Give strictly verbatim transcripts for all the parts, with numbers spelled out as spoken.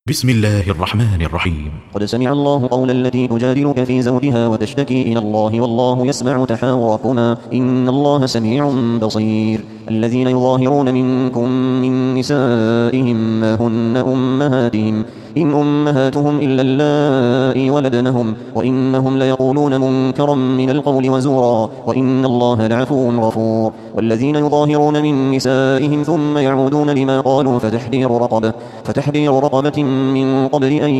بسم الله الرحمن الرحيم. قد سمع الله قول التي تجادلك في زوجها وتشتكي إلى الله والله يسمع تحاوركما إن الله سميع بصير. الذين يظاهرون منكم من نسائهم ما هن أمهاتهم إن أمهاتهم إلا اللائي ولدنهم وإنهم ليقولون منكرا من القول وزورا وإن الله لعفو غفور. والذين يظاهرون من نسائهم ثم يعودون لما قالوا فتحرير رقبة فتحرير رقبة من قبل أن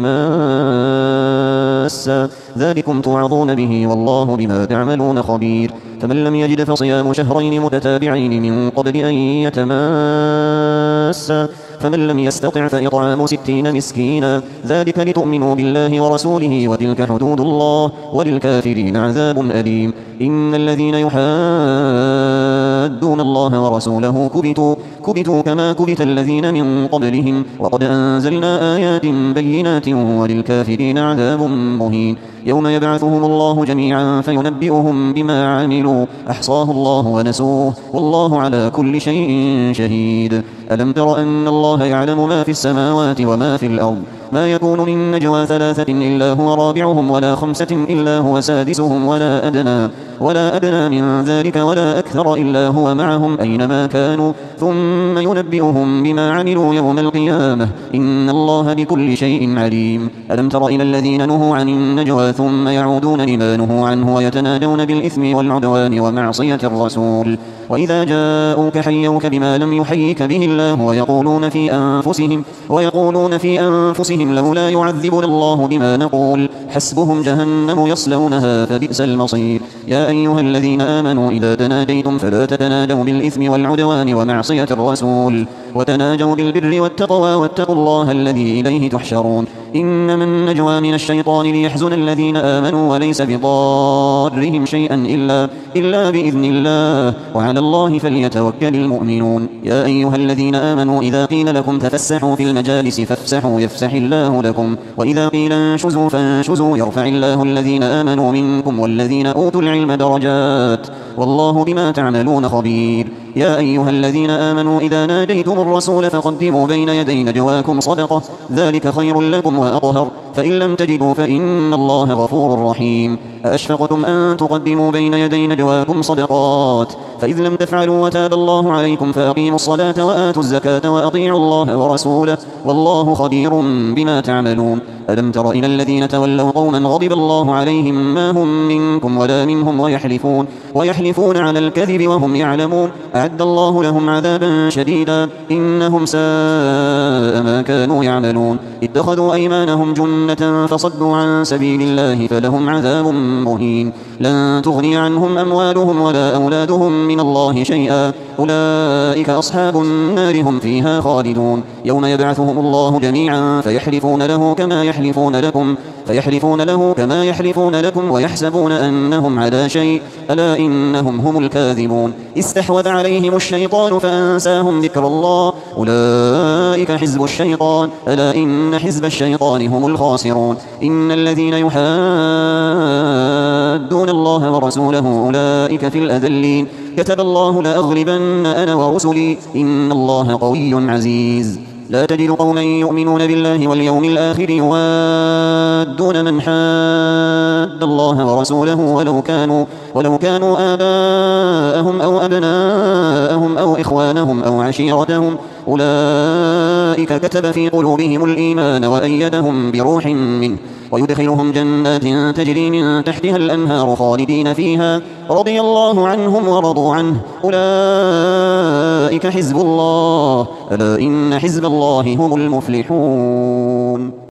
يتماسا ذلكم توعظون به والله بما تعملون خبير. فمن لم يجد فصيام شهرين متتابعين من قبل أن يتماسا فمن لم يستطع فإطعام ستين مسكينا ذلك لتؤمنوا بالله ورسوله وتلك حدود الله وللكافرين عذاب أليم. إن الذين يحادون الله ورسوله كبتوا كبتوا كما كبت الذين من قبلهم وقد أنزلنا آيات بينات وللكافرين عذاب مهين. يوم يبعثهم الله جميعا فينبئهم بما عملوا أحصاه الله ونسوه والله على كل شيء شهيد. ألم تر أن الله يعلم ما في السماوات وما في الأرض ما يكون من نجوى ثلاثة إلا هو رابعهم ولا خمسة إلا هو سادسهم ولا أدنى ولا أدنى من ذلك ولا أكثر إلا هو معهم أينما كانوا ثم ينبئهم بما عملوا يوم القيامة إن الله بكل شيء عليم. ألم تر إلى الذين نهوا عن النجوى ثم يعودون لما نهوا عنه ويتناجون بالإثم والعدوان ومعصية الرسول وإذا جاءوك حيوك بما لم يحيك به الله ويقولون في أنفسهم ويقولون في أنفسهم لولا يعذبنا الله بما نقول حسبهم جهنم يصلونها فبئس المصير. يا أيها الذين آمنوا إذا تناجيتم فلا تتناجوا بالإثم والعدوان ومعصية الرسول وتناجوا بالبر والتقوى واتقوا الله الذي إليه تحشرون. إنما النجوى من الشيطان ليحزن الذين آمنوا وليس بضارهم شيئا إلا, إلا بإذن الله وعلى الله فليتوكل المؤمنون. يا أيها الذين آمنوا إذا قيل لكم تفسحوا في المجالس فافسحوا يفسح الله لكم وإذا قيل انشزوا فانشزوا يرفع الله الذين آمنوا منكم والذين أوتوا العلم درجات والله بما تعملون خبير. يا أيها الذين آمنوا إذا ناجيتم الرسول فقدموا بين يدي نجواكم صدقة ذلك خير لكم وأطهر فإن لم تجدوا فإن الله غفور رحيم. أأشفقتم أن تقدموا بين يدي نجواكم صدقات فإذ لم تفعلوا وتاب الله عليكم فأقيموا الصلاة وآتوا الزكاة وأطيعوا الله ورسوله والله خبير بما تعملون. ألم تر إلى الذين تولوا قوما غضب الله عليهم ما هم منكم ولا منهم ويحلفون ويحلفون على الكذب وهم يعلمون أعد الله لهم عذابا شديدا إنهم ساء ما كانوا يعملون. اتخذوا أيمانهم جنة فصدوا عن سبيل الله فلهم عذاب مهين. لن تغني عنهم أموالهم ولا أولادهم من الله شيئا أولئك أصحاب النار هم فيها خالدون. يوم يبعثهم الله جميعا فيحلفون له كما يحلفون لكم فيحلفون له كما يحلفون لكم ويحسبون أنهم على شيء ألا إنهم هم الكاذبون. استحوذ عليهم الشيطان فأنساهم ذكر الله أولئك حزب الشيطان ألا إن حزب الشيطان هم الخاسرون. إن الذين يحادون الله ورسوله أولئك في الأذلين كتب الله لأغلبن أنا ورسلي إن الله قوي عزيز. لا تجد قوما يؤمنون بالله واليوم الآخر يوادون من حاد الله ورسوله ولو كانوا, ولو كانوا آباءهم أو أبناءهم أو إخوانهم أو عشيرتهم أولئك كتب في قلوبهم الإيمان وأيدهم بروح منه ويدخلهم جنات تجري من تحتها الأنهار خالدين فيها رضي الله عنهم ورضوا عنه أولئك حزب الله ألا إن حزب الله هم المفلحون.